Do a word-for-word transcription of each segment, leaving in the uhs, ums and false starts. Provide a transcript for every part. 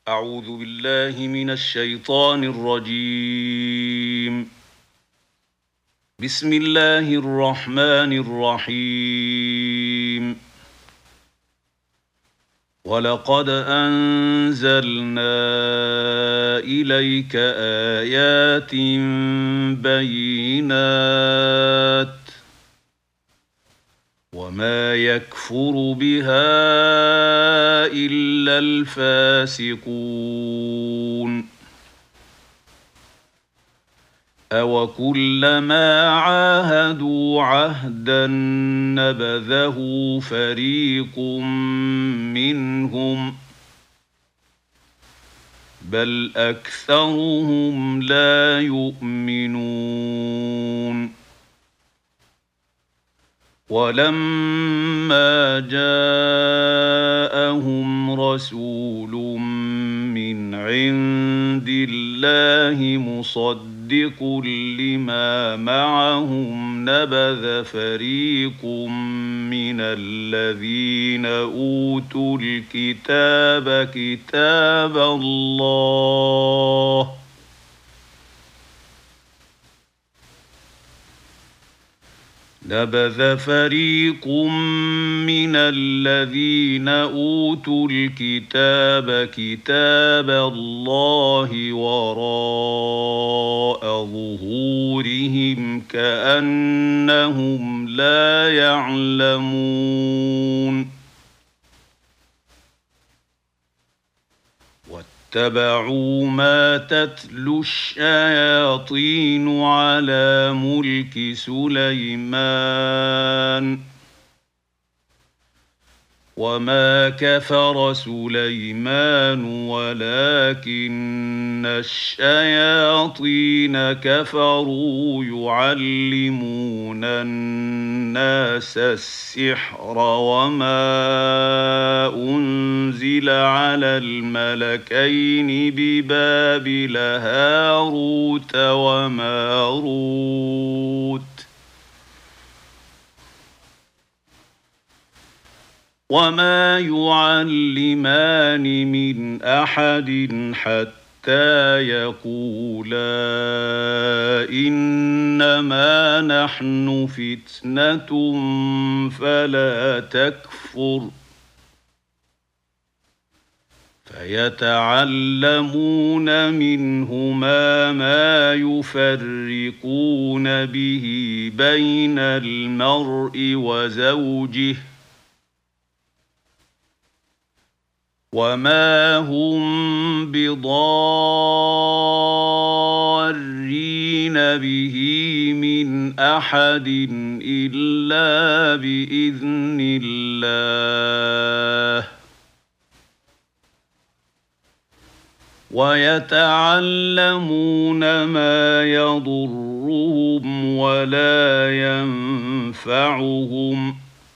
أعوذ بالله من الشيطان الرجيم. بسم الله الرحمن الرحيم. ولقد أنزلنا إليك آيات بينات وما يكفر بها إلا الفاسقون. أوكلما عاهدوا عهدا نبذه فريق منهم بل أكثرهم لا يؤمنون. ولما جاءهم رسول من عند الله مصدق لما معهم نبذ فريق من الذين أوتوا الكتاب كتاب الله نبذ فريق من الذين أوتوا الكتاب كتاب الله وراء ظهورهم كأنهم لا يعلمون. اتبعوا ما تتلو الشياطين على ملك سليمان وما كفر سليمان ولكن الشياطين كفروا يعلمون الناس السحر وما أنزل على الملكين ببابل هاروت وماروت وما يعلمان من أحد حتى يقولا إنما نحن فتنة فلا تكفر فيتعلمون منهما ما يفرقون به بين المرء وزوجه وما هم بضارين به من أحد إلا بإذن الله ويتعلمون ما يضرهم ولا ينفعهم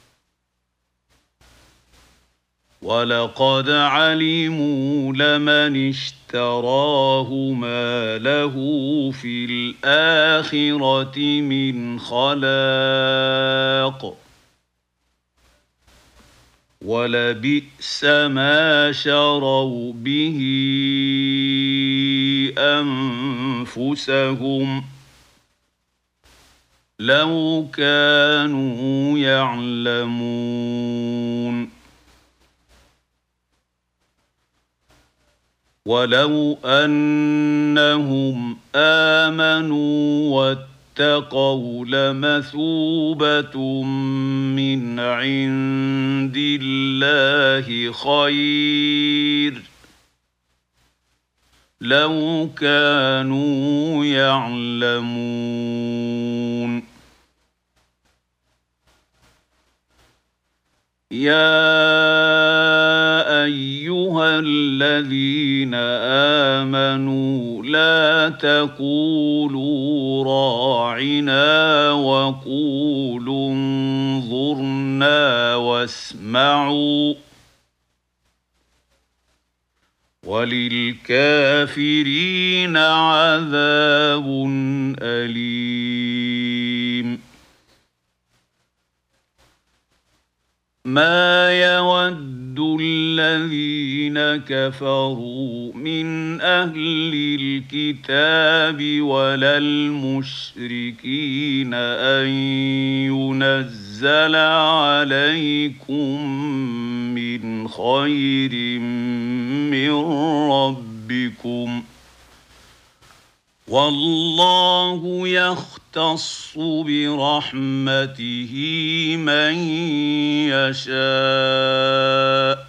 ولقد علموا لمن اشتراه ما له في الآخرة من خلاق ولبئس ما شروا به أنفسهم لو كانوا يعلمون. ولو أنهم آمنوا واتقوا لمثوبة من عند الله خير لو كانوا يعلمون. يا أيها الذين آمنوا لا تقولوا راعنا وقولوا انظرنا واسمعوا وللكافرين عذاب أليم. ما يود الذين كفروا من أهل الكتاب ولا المشركين أن ينزل عليكم من خير من ربكم والله يختص برحمته من يشاء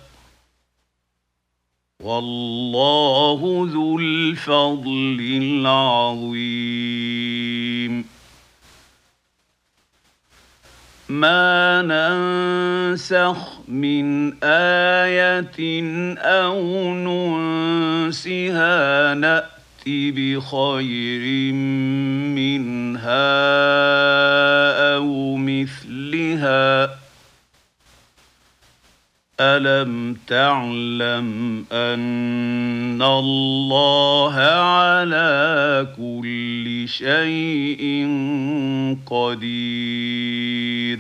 والله ذو الفضل العظيم ما ننسخ من آية أو ننسها نأتي بخير منها أو مثلها ألم تعلم أن الله على كل شيء قدير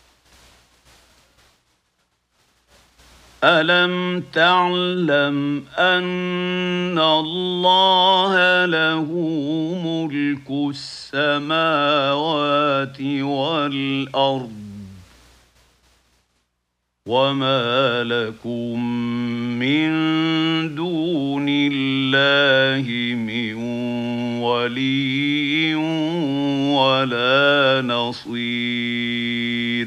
ألم تعلم أن الله له ملك السماوات والأرض وما لكم من دون الله من ولي ولا نصير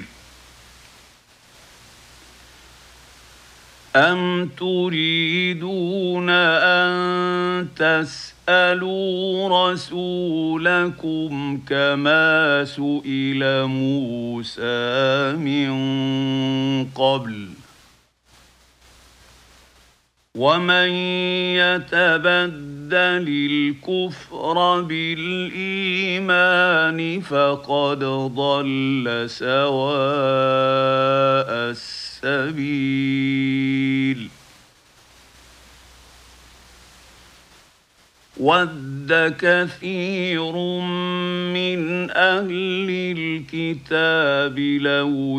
أم تريدون أن تسألوا رسولكم كما سئل موسى من قبل ومن يتبدل الكفر بالإيمان فقد ضل سواء السبيل ود كثير من أهل الكتاب لو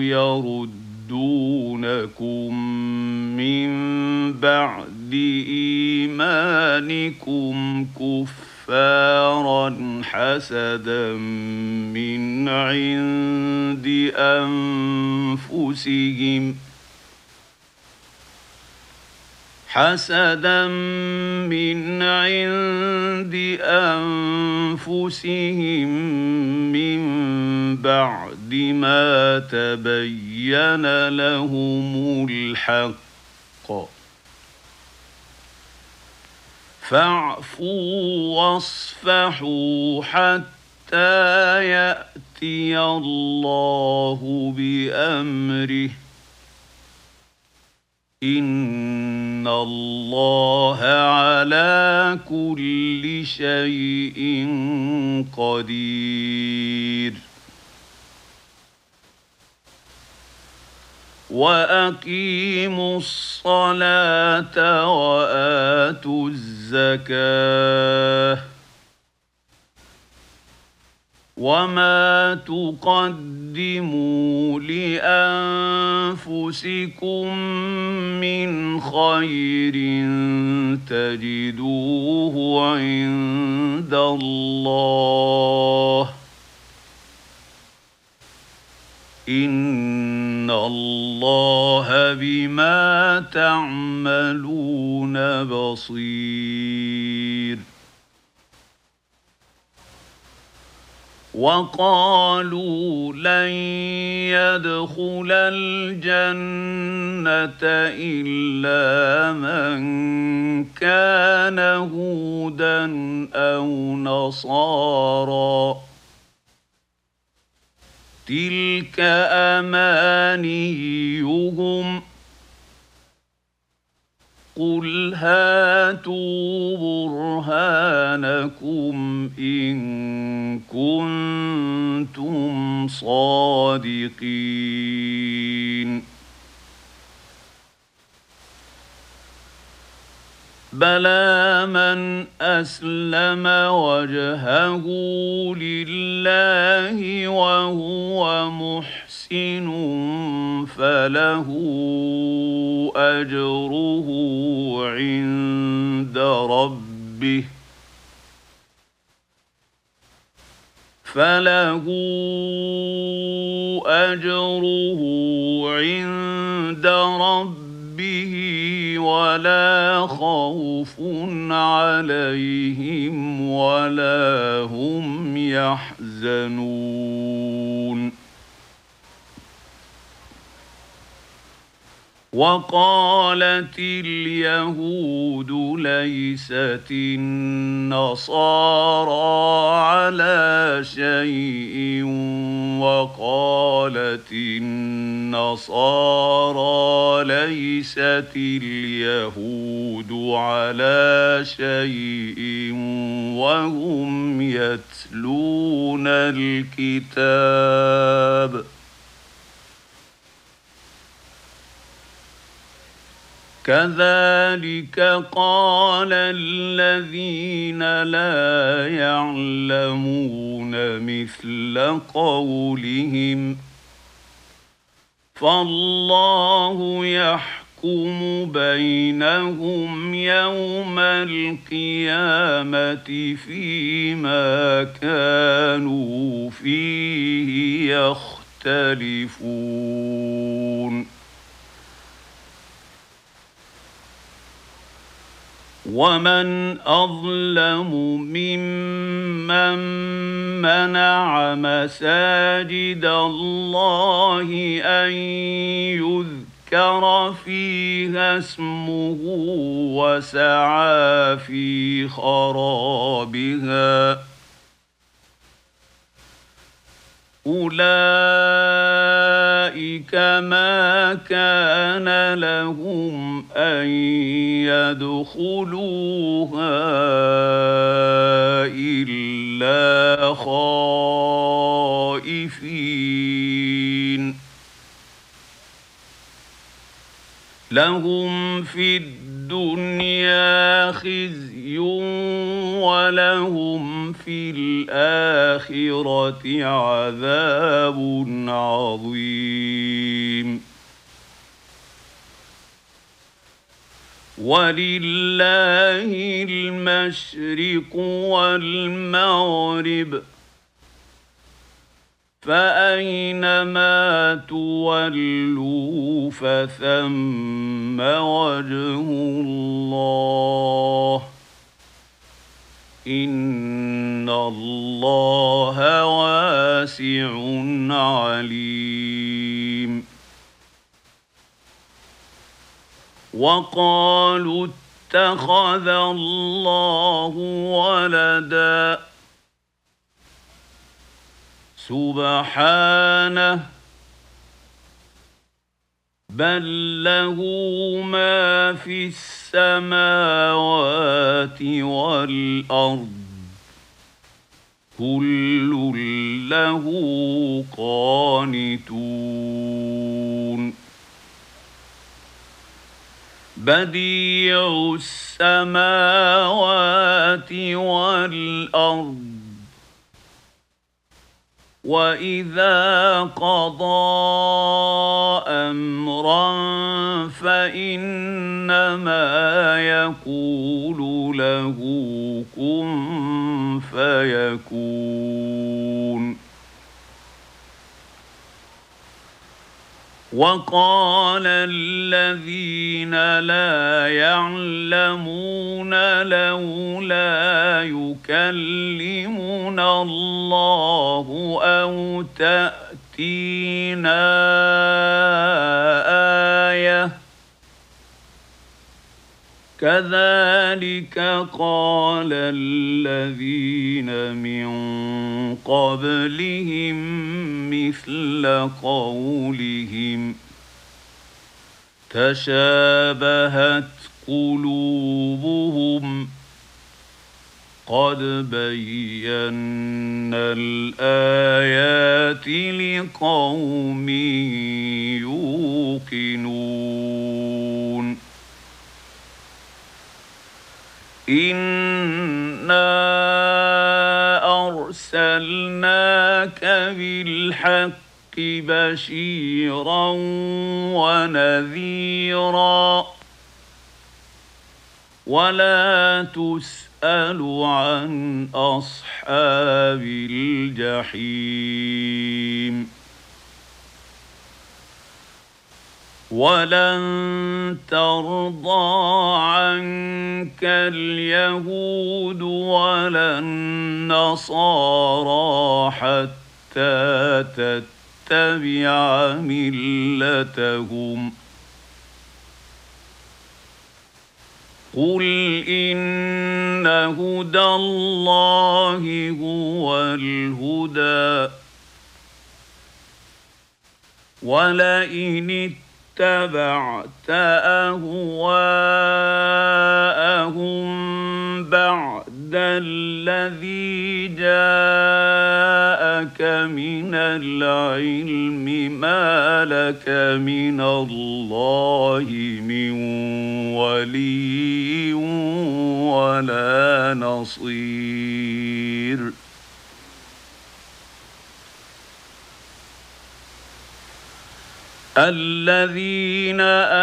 يردونكم من بعد إيمانكم كفارا حسدا من عند أنفسهم حسدا من عند أنفسهم من بعد ما تبين لهم الحق فاعفوا واصفحوا حتى يأتي الله بأمره إن الله على كل شيء قدير وأقيموا الصلاة وآتوا الزكاة وما تقدموا لأنفسكم من خير تجدوه عند الله إن الله بما تعملون بصير وقالوا لن يدخل الجنة إلا من كان هودا أو نصارى تلك أمانيهم قل هاتوا برهانكم إن كنتم صادقين بلى من أسلم وجهه لله وهو محسن محسن فله أجره عند ربه فله أجره عند ربه ولا خوف عليهم ولا هم يحزنون وقالت اليهود ليست النصارى على شيء وقالت النصارى ليست اليهود على شيء وهم يتلون الكتاب كذلك قال الذين لا يعلمون مثل قولهم فالله يحكم بينهم يوم القيامة فيما كانوا فيه يختلفون ومن أظلم ممن منع مساجد الله أن يذكر فيها اسمه وسعى في خرابها أولئك ما كان لهم أن يدخلوها إلا خائفين لهم في الدنيا خزي ولهم في الآخرة عذاب عظيم ولله المشرق والمغرب فأينما تولوا فثم وجه الله إن الله واسع عليم وقالوا اتخذ الله ولدا سبحانه بل له ما في السماوات والأرض كل له قانتون بديع السماوات والأرض وإذا قضى أمرا فإنما يقول له كن فيكون وقال الذين لا يعلمون لولا يكلمنا الله أو تأتينا آية كذلك قال الذين من قبلهم مثل قولهم تشابهت قلوبهم قد بينا الآيات لقوم يوقنون إنا أرسلناك بالحق بشيرا ونذيرا ولا تسأل عن أصحاب الجحيم ولن ترضى عنك اليهود ولا النصارى حتى تتبع ملتهم قل إن هدى الله هو الهدى ولئن اتبعت أهواءهم بعد الذي جاءك من العلم ما لك من الله من ولي ولا نصير الذين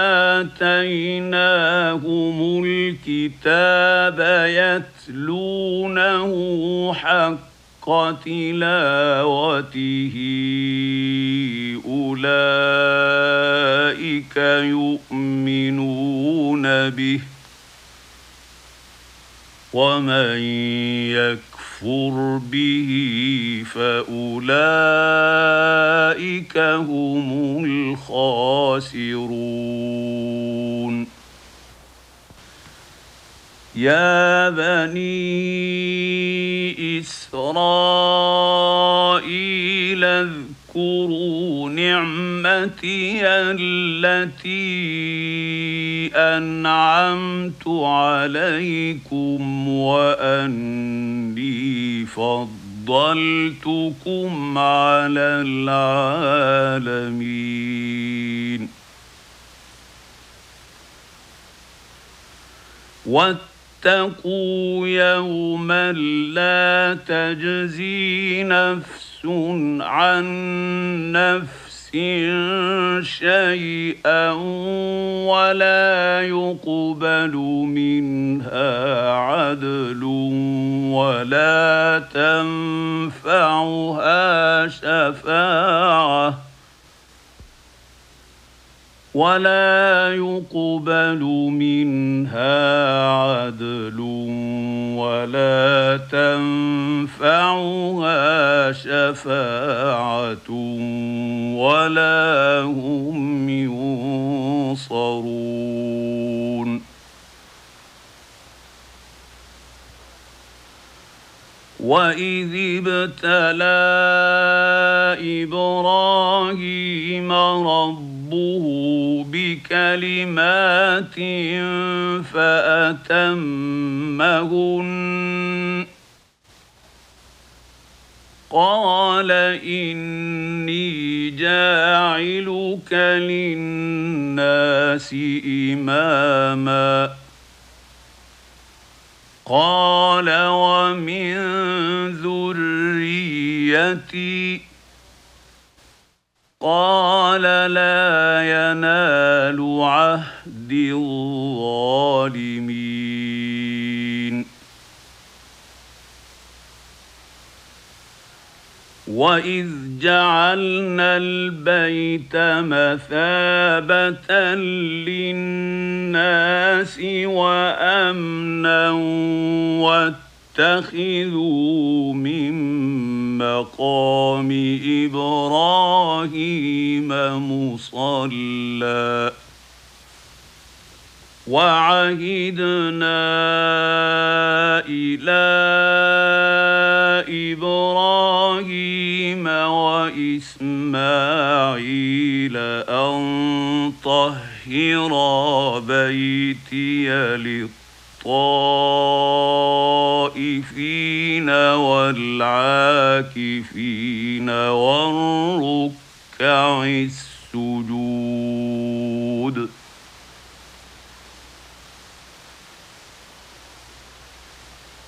آتيناهم الكتاب يتلونه حق تلاوته أولئك يؤمنون به ومن يكفر به فأولئك هم الخاسرون يا بني إسرائيل اذكروا نعمتي التي أنعمت عليكم وأني فضلتكم على العالمين واتقوا يوما لا تجزي نفس عن نفس شيئا ولا يقبل منها عدل ولا تنفعها شفاعة ولا يقبل منها عدل ولا تنفعها شفاعة ولا هم ينصرون وإذ ابتلى إبراهيم ربه بكلمات فأتمهن قال إني جاعلك للناس إماما قال ومن ذريتي قال لا ينال عهد الظالمين وإذ جعلنا البيت مثابة للناس وأمنا واتخذوا من مقام إبراهيم مصلى وعهدنا إلى إبراهيم وإسماعيل أن طهرا بيتي للطائفين والعاكفين والركع السجود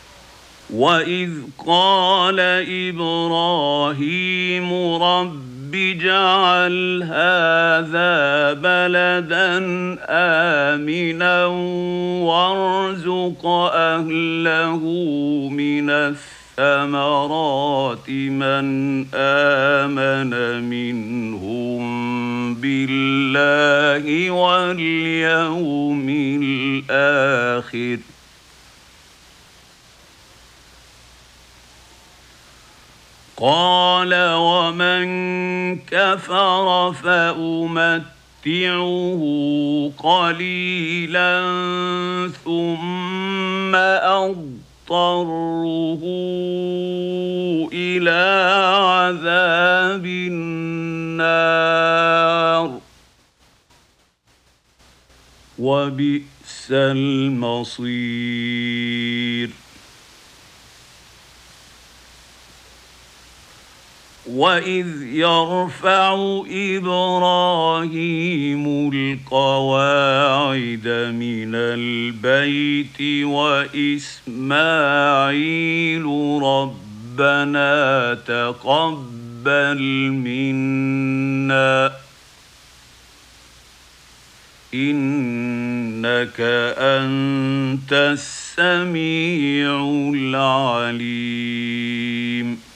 وإذ قال إبراهيم رب اجعل هذا بلدا آمنا وارزق أهله من الثمرات من آمن منهم بالله واليوم الآخر قال ومن كفر فأمتعه قليلا ثم أضطره إلى عذاب النار وبئس المصير وإذ يرفع إبراهيم القواعد من البيت وإسماعيل ربنا تقبل منا إنك أنت السميع العليم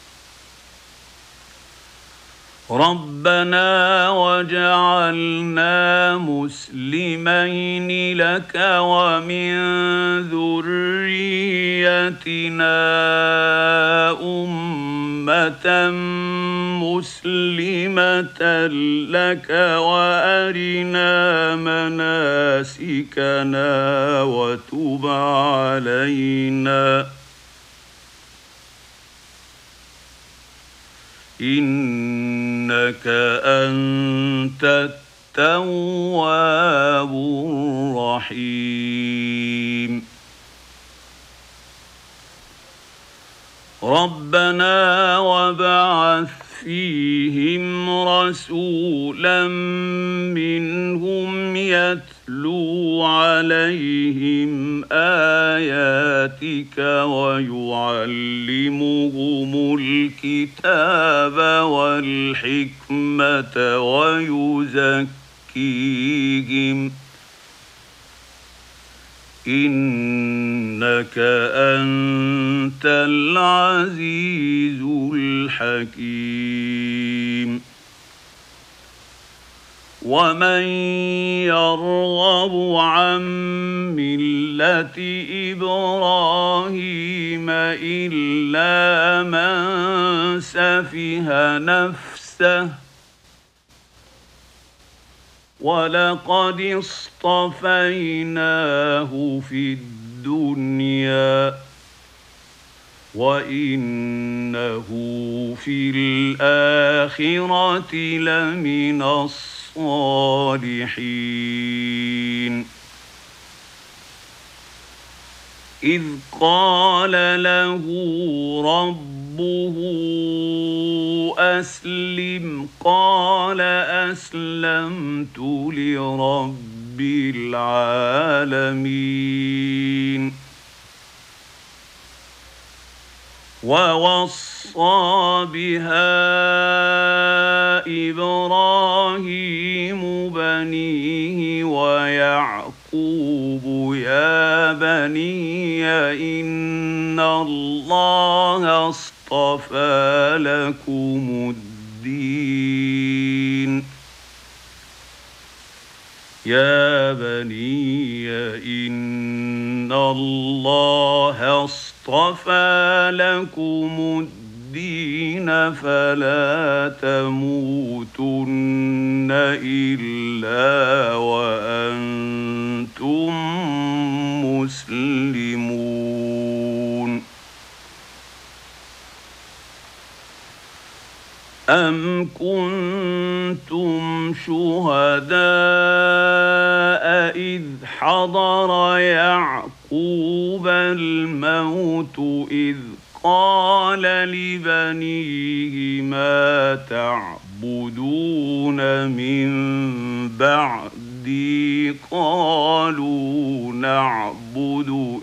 ربنا وجعلنا مسلمين لك ومن ذريتنا أمة مسلمة لك وأرنا مناسكنا وتب علينا إنك أنت التواب الرحيم ربنا وابعث فيهم رسولا منهم يتلو عليهم آياتك ويعلمهم الكتاب والحكمة ويزكيهم إنك أنت العزيز الحكيم ومن يرغب عن ملة إبراهيم إلا من سفه نفسه ولقد اصطفيناه في الدنيا وإنه في الآخرة لمن الصالحين إذ قال له ربه أسلم قال أسلمت لرب العالمين ووصى بها إبراهيم بنيه ويعقوب يا بني إن الله اصطفى لكم الدين يا بني إن الله اصطفى لكم الدين فلا تموتن إلا وأنتم مسلمون أم كنتم شهداء إذ حضر يعقوب الموت إذ قال لبنيه ما تعبدون من بعدي قالوا نعبد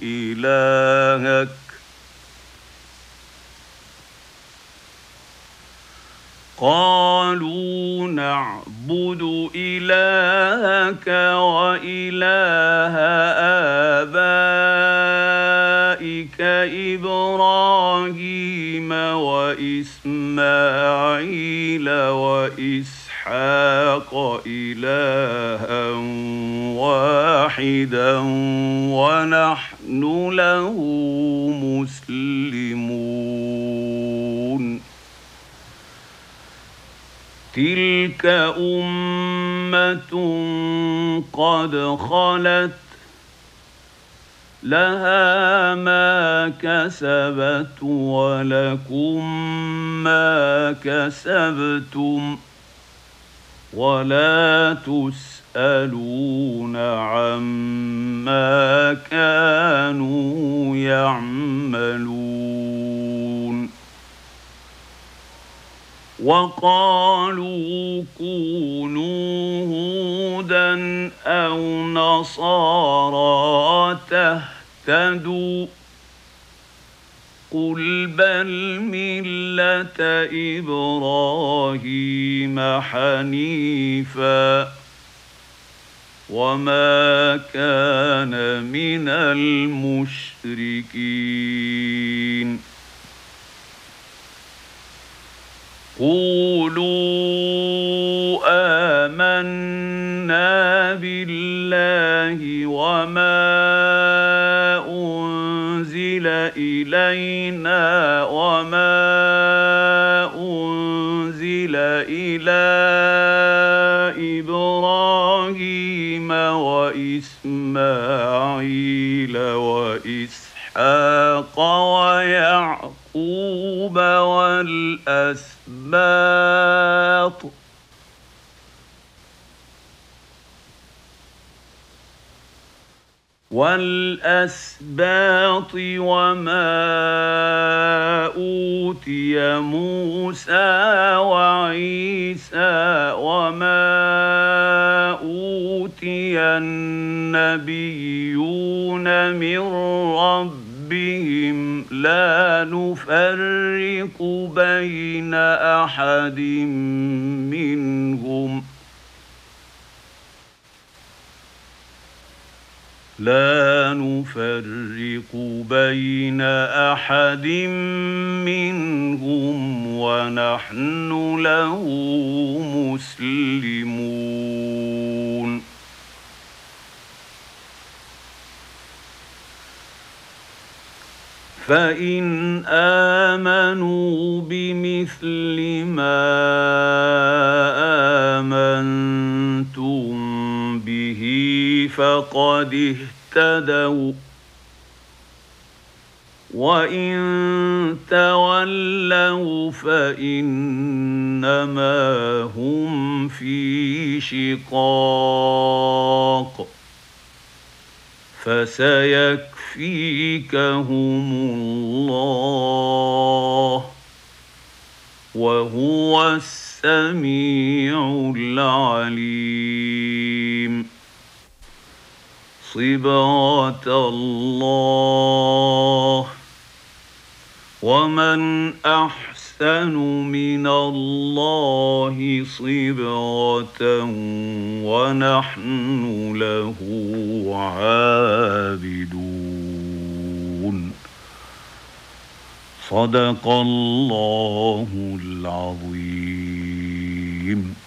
إلهك قالوا نعبد إلهك وإله آبائك إبراهيم وإسماعيل وإسحاق إلها واحدا ونحن له مسلمون تلك أمة قد خلت لها ما كسبت ولكم ما كسبتم ولا تسألون عما كانوا يعملون وقالوا كونوا هودا أو نصارى تهتدوا قل بل ملة إبراهيم حنيفا وما كان من المشركين قولوا آمنا بالله وما أنزل إلينا وما أنزل إلى إبراهيم وإسماعيل وإسحاق ويعقوب والأسباط والأسباط وما أوتي موسى وعيسى وما أوتي النبيون من ربهم لا نفرق بين أحد منهم لا نفرق بين أحد منهم ونحن له مسلمون فإن آمنوا بمثل ما آمنتم به فقد اهتدوا وإن تولوا فإنما هم في شقاق فسيكفيكهم الله وهو السميع العليم صبغة الله ومن أحسن من الله صبغة ونحن له عابدون صدق الله العظيم.